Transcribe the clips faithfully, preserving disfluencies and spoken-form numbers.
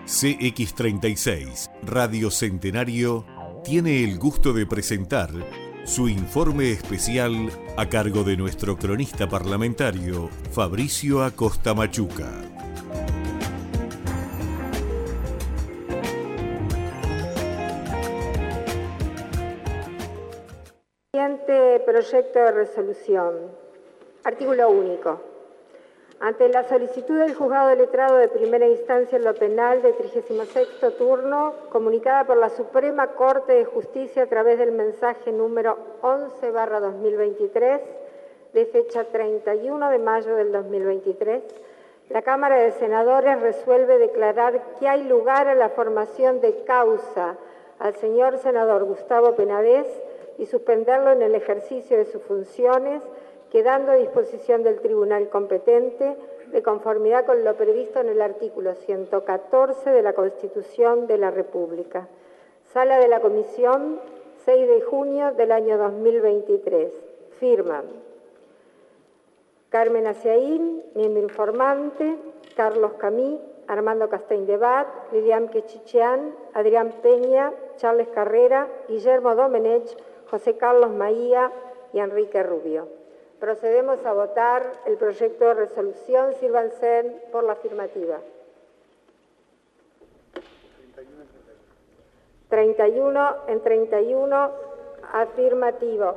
C X treinta y seis, Radio Centenario, tiene el gusto de presentar su informe especial a cargo de nuestro cronista parlamentario, Fabricio Acosta Machuca. Siguiente proyecto de resolución. Artículo único. Ante la solicitud del Juzgado de Letrado de Primera Instancia en lo Penal de trigésimo sexto turno, comunicada por la Suprema Corte de Justicia a través del mensaje número once barra dos mil veintitrés, de fecha treinta y uno de mayo del dos mil veintitrés, la Cámara de Senadores resuelve declarar que hay lugar a la formación de causa al señor senador Gustavo Penades y suspenderlo en el ejercicio de sus funciones, quedando a disposición del tribunal competente de conformidad con lo previsto en el artículo ciento catorce de la Constitución de la República. Sala de la Comisión, seis de junio del año dos mil veintitrés. Firman Carmen Aciaín, miembro informante, Carlos Camí, Armando Castaing de Bat, Lilian Quechichean, Adrián Peña, Charles Carrera, Guillermo Domenech, José Carlos Maía y Enrique Rubio. Procedemos a votar el proyecto de resolución. Sírvanse por la afirmativa. treinta y uno en treinta y uno, afirmativo.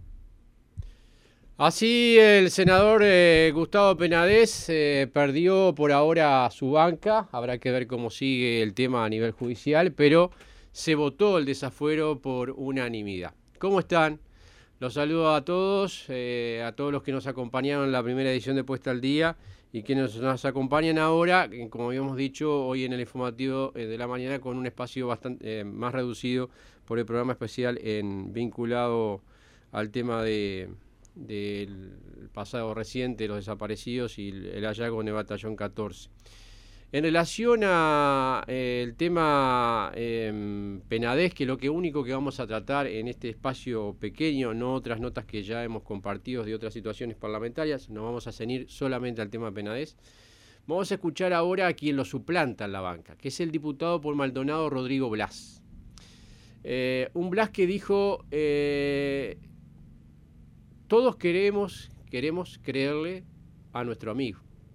Así el senador eh, Gustavo Penades eh, perdió por ahora su banca. Habrá que ver cómo sigue el tema a nivel judicial, pero se votó el desafuero por unanimidad. ¿Cómo están? Los saludo a todos, eh, a todos los que nos acompañaron en la primera edición de Puesta al Día y que nos, nos acompañan ahora, como habíamos dicho, hoy en el informativo eh, de la mañana con un espacio bastante eh, más reducido por el programa especial en, vinculado al tema de del pasado reciente, los desaparecidos y el, el hallazgo en el batallón catorce. En relación al eh, tema eh, Penades, que lo que único que vamos a tratar en este espacio pequeño, no otras notas que ya hemos compartido de otras situaciones parlamentarias, nos vamos a ceñir solamente al tema Penades. Vamos a escuchar ahora a quien lo suplanta en la banca, que es el diputado por Maldonado Rodrigo Blas. Eh, un Blas que dijo, eh, todos queremos, queremos creerle a nuestro amigo.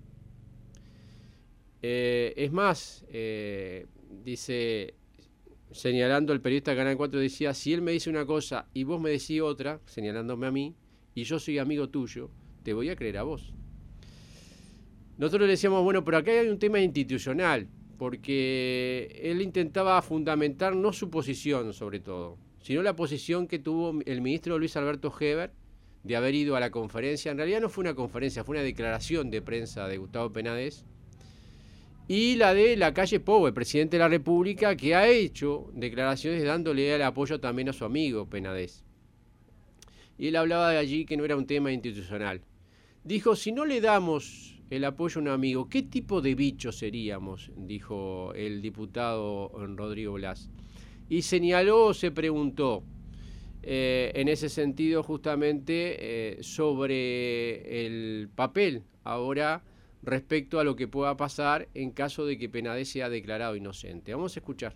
Eh, es más, eh, dice, señalando el periodista de Canal cuatro, decía, si él me dice una cosa y vos me decís otra, señalándome a mí, y yo soy amigo tuyo, te voy a creer a vos. Nosotros le decíamos, bueno, pero acá hay un tema institucional, porque él intentaba fundamentar no su posición sobre todo, sino la posición que tuvo el ministro Luis Alberto Heber de haber ido a la conferencia. En realidad no fue una conferencia, fue una declaración de prensa de Gustavo Penades, y la de Lacalle Pou, el presidente de la República, que ha hecho declaraciones dándole el apoyo también a su amigo Penades. Y él hablaba de allí que no era un tema institucional. Dijo, si no le damos el apoyo a un amigo, ¿qué tipo de bichos seríamos? Dijo el diputado Rodrigo Blas. Y señaló, se preguntó, eh, en ese sentido justamente, eh, sobre el papel ahora respecto a lo que pueda pasar en caso de que Penades sea declarado inocente. Vamos a escuchar.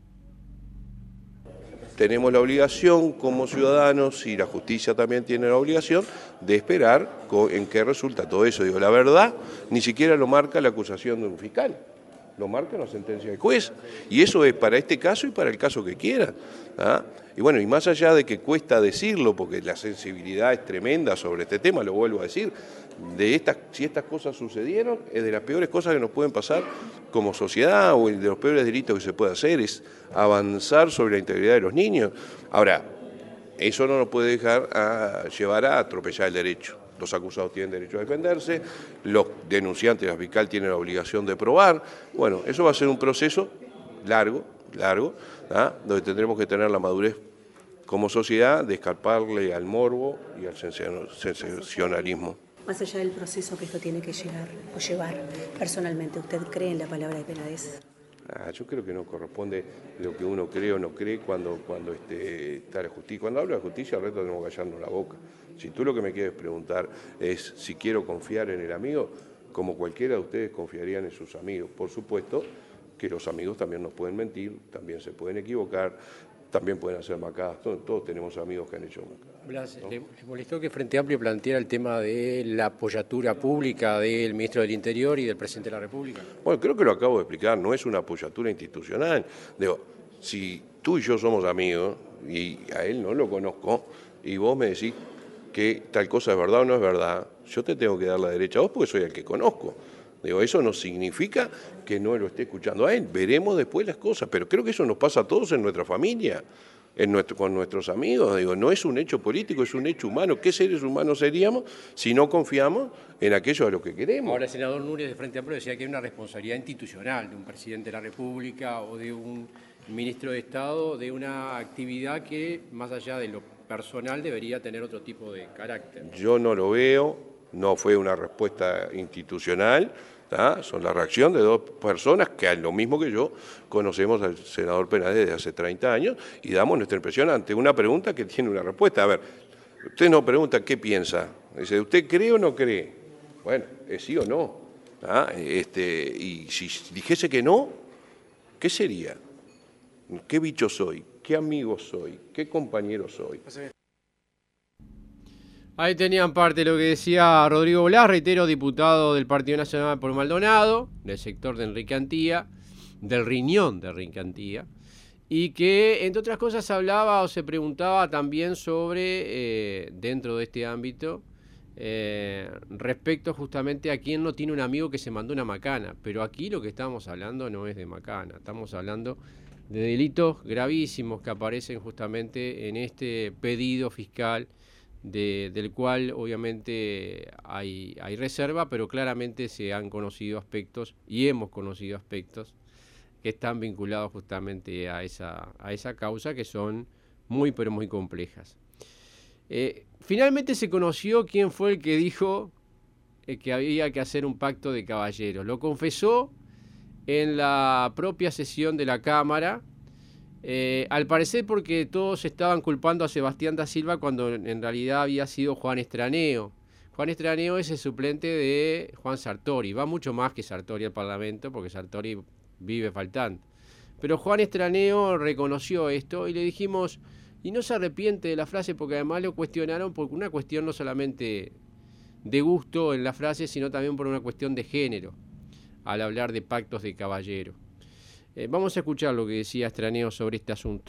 Tenemos la obligación como ciudadanos, y la justicia también tiene la obligación, de esperar en qué resulta todo eso. Digo, la verdad, ni siquiera lo marca la acusación de un fiscal, lo marca una sentencia del juez. Y eso es para este caso y para el caso que quiera. ¿Ah? Y bueno, y más allá de que cuesta decirlo, porque la sensibilidad es tremenda sobre este tema, lo vuelvo a decir, de estas, si estas cosas sucedieron, es de las peores cosas que nos pueden pasar como sociedad, o de los peores delitos que se puede hacer, es avanzar sobre la integridad de los niños. Ahora, eso no nos puede dejar a llevar a atropellar el derecho. Los acusados tienen derecho a defenderse, los denunciantes, la fiscal, tienen la obligación de probar. Bueno, eso va a ser un proceso largo, largo, ¿ah? Donde tendremos que tener la madurez como sociedad de escaparle al morbo y al sensacionalismo. Más allá del proceso que esto tiene que llegar o llevar, personalmente, ¿usted cree en la palabra de Penades? Ah, yo creo que no corresponde lo que uno cree o no cree cuando, cuando este, está la justicia. Cuando hablo de justicia, al resto tenemos que callarnos la boca. Si tú lo que me quieres preguntar es si quiero confiar en el amigo, como cualquiera de ustedes confiarían en sus amigos. Por supuesto que los amigos también nos pueden mentir, también se pueden equivocar, también pueden hacer macadas, todos, todos tenemos amigos que han hecho macadas. Blas, ¿no? ¿le, ¿le molestó que Frente Amplio planteara el tema de la apoyatura pública del ministro del Interior y del presidente de la República? Bueno, creo que lo acabo de explicar, no es una apoyatura institucional. Digo, si tú y yo somos amigos, y a él no lo conozco, y vos me decís que tal cosa es verdad o no es verdad, yo te tengo que dar la derecha a vos porque soy el que conozco. Digo, eso no significa que no lo esté escuchando a él, veremos después las cosas, pero creo que eso nos pasa a todos en nuestra familia, en nuestro, con nuestros amigos. Digo, no es un hecho político, es un hecho humano. ¿Qué seres humanos seríamos si no confiamos en aquello a lo que queremos? Ahora, el senador Núñez de Frente Amplio decía que hay una responsabilidad institucional de un presidente de la República o de un ministro de Estado, de una actividad que, más allá de lo personal, debería tener otro tipo de carácter. Yo no lo veo, no fue una respuesta institucional. ¿Ah? Son la reacción de dos personas que, lo mismo que yo, conocemos al senador Penaes desde hace treinta años y damos nuestra impresión ante una pregunta que tiene una respuesta. A ver, usted nos pregunta qué piensa. Dice, ¿usted cree o no cree? Bueno, es sí o no. ¿Ah? Este, y si dijese que no, ¿qué sería? ¿Qué bicho soy? ¿Qué amigo soy? ¿Qué compañero soy? Ahí tenían parte de lo que decía Rodrigo Blas, reitero, diputado del Partido Nacional por Maldonado, del sector de Enrique Antía, del riñón de Enrique Antía, y que, entre otras cosas, hablaba o se preguntaba también sobre, eh, dentro de este ámbito, eh, respecto justamente a quién no tiene un amigo que se mandó una macana. Pero aquí lo que estamos hablando no es de macana, estamos hablando de delitos gravísimos que aparecen justamente en este pedido fiscal, De, del cual obviamente hay, hay reserva, pero claramente se han conocido aspectos y hemos conocido aspectos que están vinculados justamente a esa, a esa causa, que son muy pero muy complejas. Eh, finalmente se conoció quién fue el que dijo eh, que había que hacer un pacto de caballeros. Lo confesó en la propia sesión de la Cámara. Eh, al parecer porque todos estaban culpando a Sebastián da Silva cuando en realidad había sido Juan Estraneo. Juan Estraneo es el suplente de Juan Sartori. Va mucho más que Sartori al Parlamento porque Sartori vive faltando. Pero Juan Estraneo reconoció esto y le dijimos, y no se arrepiente de la frase porque además lo cuestionaron por una cuestión no solamente de gusto en la frase, sino también por una cuestión de género, al hablar de pactos de caballero. Eh, vamos a escuchar lo que decía Estraneo sobre este asunto.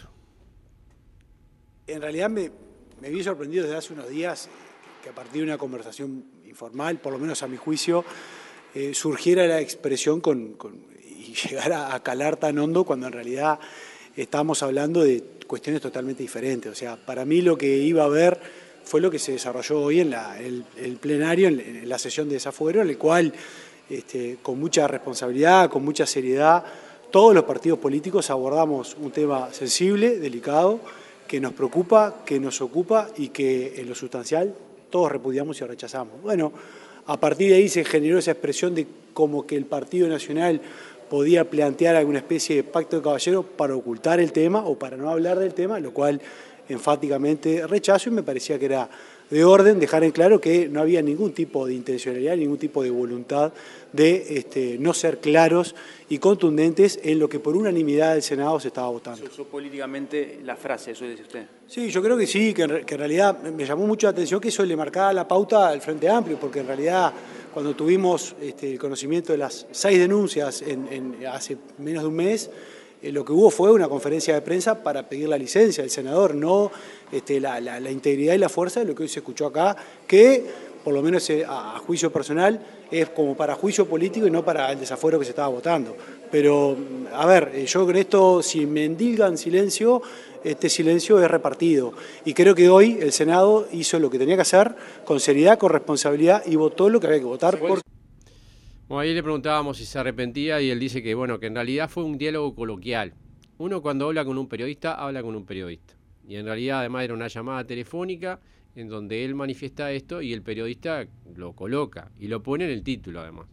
En realidad me, me vi sorprendido desde hace unos días que a partir de una conversación informal, por lo menos a mi juicio, eh, surgiera la expresión con, con, y llegara a calar tan hondo cuando en realidad estábamos hablando de cuestiones totalmente diferentes. O sea, para mí lo que iba a ver fue lo que se desarrolló hoy en la, el, el plenario, en, en la sesión de desafuero, en el cual, este, con mucha responsabilidad, con mucha seriedad, todos los partidos políticos abordamos un tema sensible, delicado, que nos preocupa, que nos ocupa y que en lo sustancial todos repudiamos y rechazamos. Bueno, a partir de ahí se generó esa expresión de como que el Partido Nacional podía plantear alguna especie de pacto de caballeros para ocultar el tema o para no hablar del tema, lo cual enfáticamente rechazo y me parecía que era de orden dejar en claro que no había ningún tipo de intencionalidad, ningún tipo de voluntad de este, no ser claros y contundentes en lo que por unanimidad del Senado se estaba votando. ¿Se usó políticamente la frase, eso dice usted? Sí, yo creo que sí, que en, que en realidad me llamó mucho la atención que eso le marcaba la pauta al Frente Amplio, porque en realidad cuando tuvimos este, el conocimiento de las seis denuncias en, en, hace menos de un mes, eh, lo que hubo fue una conferencia de prensa para pedir la licencia del senador, no este, la, la, la integridad y la fuerza de lo que hoy se escuchó acá, que por lo menos a, a juicio personal es como para juicio político y no para el desafuero que se estaba votando. Pero, a ver, yo con esto, si me endilgan silencio, este silencio es repartido. Y creo que hoy el Senado hizo lo que tenía que hacer con seriedad, con responsabilidad y votó lo que había que votar. Por... Bueno, ahí le preguntábamos si se arrepentía y él dice que, bueno, que en realidad fue un diálogo coloquial. Uno cuando habla con un periodista, habla con un periodista. Y en realidad además era una llamada telefónica en donde él manifiesta esto y el periodista lo coloca y lo pone en el título además.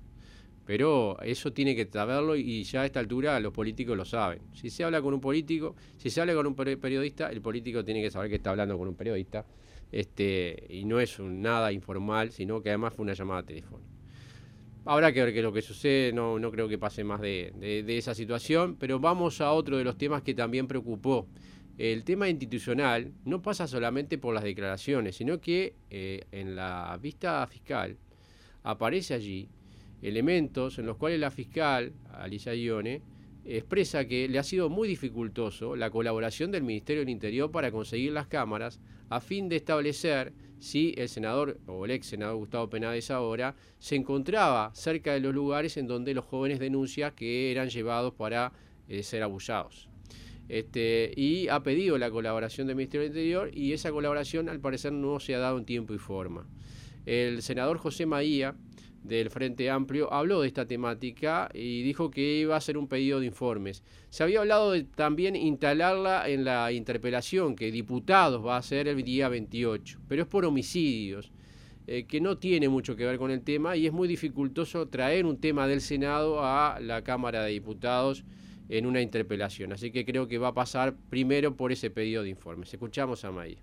Pero eso tiene que saberlo y ya a esta altura los políticos lo saben. Si se habla con un político, si se habla con un periodista, el político tiene que saber que está hablando con un periodista, este, y no es un nada informal, sino que además fue una llamada telefónica. habrá que ver qué es lo que sucede, no, no creo que pase más de, de, de esa situación, pero vamos a otro de los temas que también preocupó. El tema institucional no pasa solamente por las declaraciones, sino que eh, en la vista fiscal aparece allí elementos en los cuales la fiscal, Alicia Ione, expresa que le ha sido muy dificultoso la colaboración del Ministerio del Interior para conseguir las cámaras a fin de establecer si el senador o el ex senador Gustavo Penades ahora se encontraba cerca de los lugares en donde los jóvenes denuncian que eran llevados para eh, ser abusados. Este, y ha pedido la colaboración del Ministerio del Interior y esa colaboración al parecer no se ha dado en tiempo y forma. El senador José Maía del Frente Amplio habló de esta temática y dijo que iba a hacer un pedido de informes. Se había hablado de también instalarla en la interpelación que diputados va a hacer el día veintiocho, pero es por homicidios, eh, que no tiene mucho que ver con el tema y es muy dificultoso traer un tema del Senado a la Cámara de Diputados en una interpelación. Así que creo que va a pasar primero por ese pedido de informes. Escuchamos a Maía.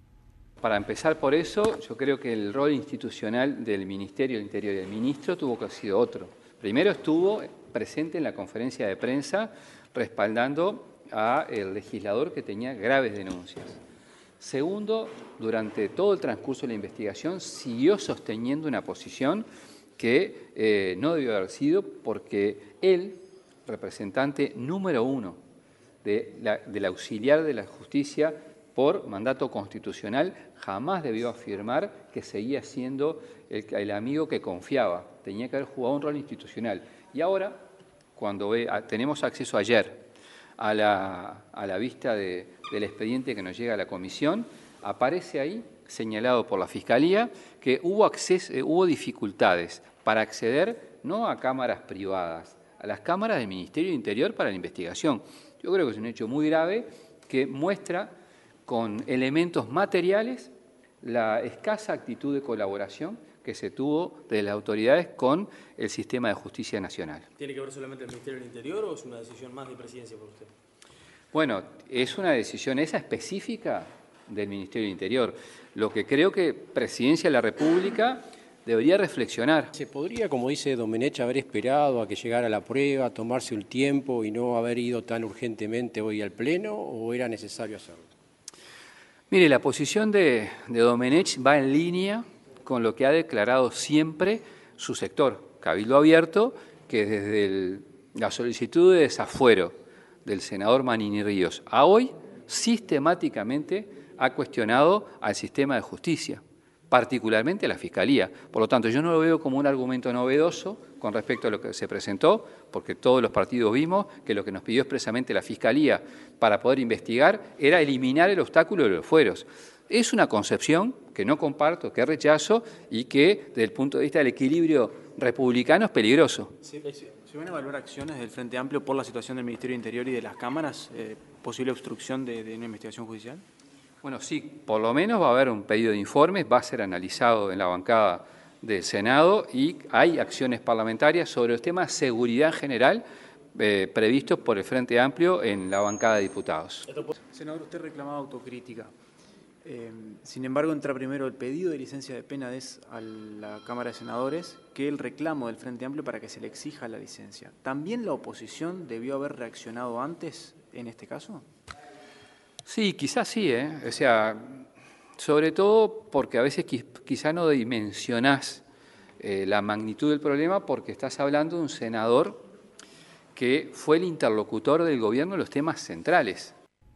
Para empezar por eso, yo creo que el rol institucional del Ministerio del Interior y del Ministro tuvo que haber sido otro. Primero estuvo presente en la conferencia de prensa respaldando al legislador que tenía graves denuncias. Segundo, durante todo el transcurso de la investigación siguió sosteniendo una posición que eh, no debió haber sido porque él, representante número uno de la, del auxiliar de la justicia por mandato constitucional, jamás debió afirmar que seguía siendo el, el amigo que confiaba. Tenía que haber jugado un rol institucional. Y ahora, cuando ve, a, tenemos acceso ayer a la, a la vista de, del expediente que nos llega a la comisión, aparece ahí, señalado por la Fiscalía, que hubo, acceso, eh, hubo dificultades para acceder no a cámaras privadas, a las cámaras del Ministerio del Interior para la investigación. Yo creo que es un hecho muy grave que muestra con elementos materiales la escasa actitud de colaboración que se tuvo de las autoridades con el sistema de justicia nacional. ¿Tiene que ver solamente el Ministerio del Interior o es una decisión más de presidencia por usted? Bueno, es una decisión esa específica del Ministerio del Interior. Lo que creo que Presidencia de la República debería reflexionar. ¿Se podría, como dice Domenech, haber esperado a que llegara la prueba, tomarse un tiempo y no haber ido tan urgentemente hoy al Pleno, o era necesario hacerlo? Mire, la posición de, de Domenech va en línea con lo que ha declarado siempre su sector, Cabildo Abierto, que desde el, la solicitud de desafuero del senador Manini Ríos a hoy, sistemáticamente ha cuestionado al sistema de justicia, particularmente a la Fiscalía. Por lo tanto, yo no lo veo como un argumento novedoso con respecto a lo que se presentó, porque todos los partidos vimos que lo que nos pidió expresamente la Fiscalía para poder investigar era eliminar el obstáculo de los fueros. Es una concepción que no comparto, que rechazo y que, desde el punto de vista del equilibrio republicano, es peligroso. ¿Se, se van a evaluar acciones del Frente Amplio por la situación del Ministerio del Interior y de las cámaras? Eh, ¿Posible obstrucción de, de una investigación judicial? Bueno, sí, por lo menos va a haber un pedido de informes, va a ser analizado en la bancada del Senado y hay acciones parlamentarias sobre los temas de seguridad general eh, previstos por el Frente Amplio en la bancada de diputados. Senador, usted reclamaba autocrítica. Eh, sin embargo, entra primero el pedido de licencia de Penades a la Cámara de Senadores que el reclamo del Frente Amplio para que se le exija la licencia. ¿También la oposición debió haber reaccionado antes en este caso? Sí, quizás sí, ¿eh? O sea, sobre todo porque a veces quizá no dimensionás eh, la magnitud del problema porque estás hablando de un senador que fue el interlocutor del gobierno en los temas centrales.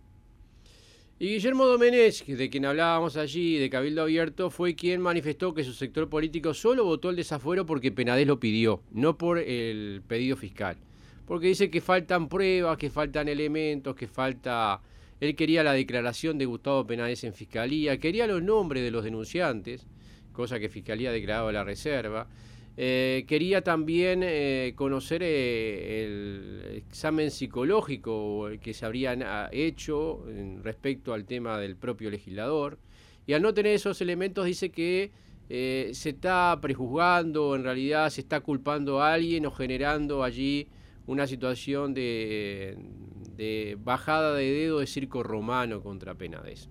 Y Guillermo Domenech, de quien hablábamos allí, de Cabildo Abierto, fue quien manifestó que su sector político solo votó el desafuero porque Penades lo pidió, no por el pedido fiscal. Porque dice que faltan pruebas, que faltan elementos, que falta... Él quería la declaración de Gustavo Penades en Fiscalía, quería los nombres de los denunciantes, cosa que Fiscalía ha declarado a la reserva. Eh, quería también eh, conocer eh, el examen psicológico que se habrían hecho en respecto al tema del propio legislador. Y al no tener esos elementos dice que eh, se está prejuzgando, en realidad se está culpando a alguien o generando allí una situación de, de bajada de dedo de circo romano contra Penades.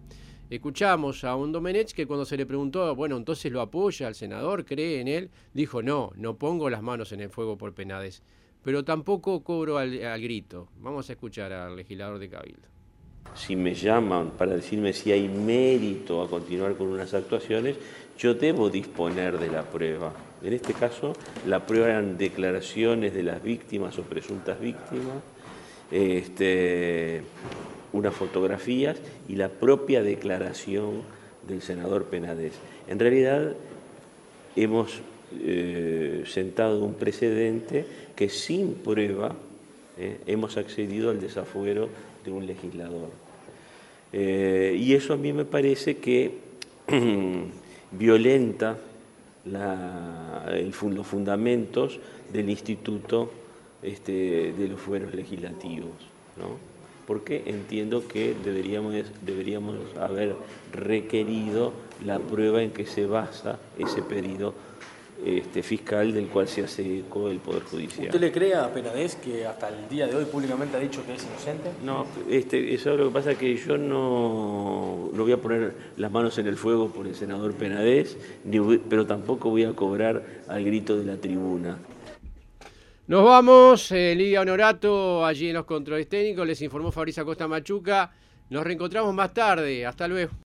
Escuchamos a un Domenech que cuando se le preguntó, bueno, entonces lo apoya al senador, cree en él, dijo, no, no pongo las manos en el fuego por Penades, pero tampoco cobro al, al grito. Vamos a escuchar al legislador de Cabildo. Si me llaman para decirme si hay mérito a continuar con unas actuaciones, yo debo disponer de la prueba. En este caso, la prueba eran declaraciones de las víctimas o presuntas víctimas, este, unas fotografías y la propia declaración del senador Penades. En realidad, hemos eh, sentado un precedente que sin prueba eh, hemos accedido al desafuero de un legislador. Eh, y eso a mí me parece que violenta la, el, los fundamentos del Instituto este, de los Fueros Legislativos, ¿no? Porque entiendo que deberíamos, deberíamos haber requerido la prueba en que se basa ese pedido este, fiscal del cual se hace eco el Poder Judicial. ¿Usted le cree a Penades, que hasta el día de hoy públicamente ha dicho que es inocente? No, este, eso lo que pasa es que yo no, no voy a poner las manos en el fuego por el senador Penades, ni, pero tampoco voy a cobrar al grito de la tribuna. Nos vamos, eh, Lidia Honorato, allí en los controles técnicos, les informó Fabricio Acosta Machuca. Nos reencontramos más tarde, hasta luego.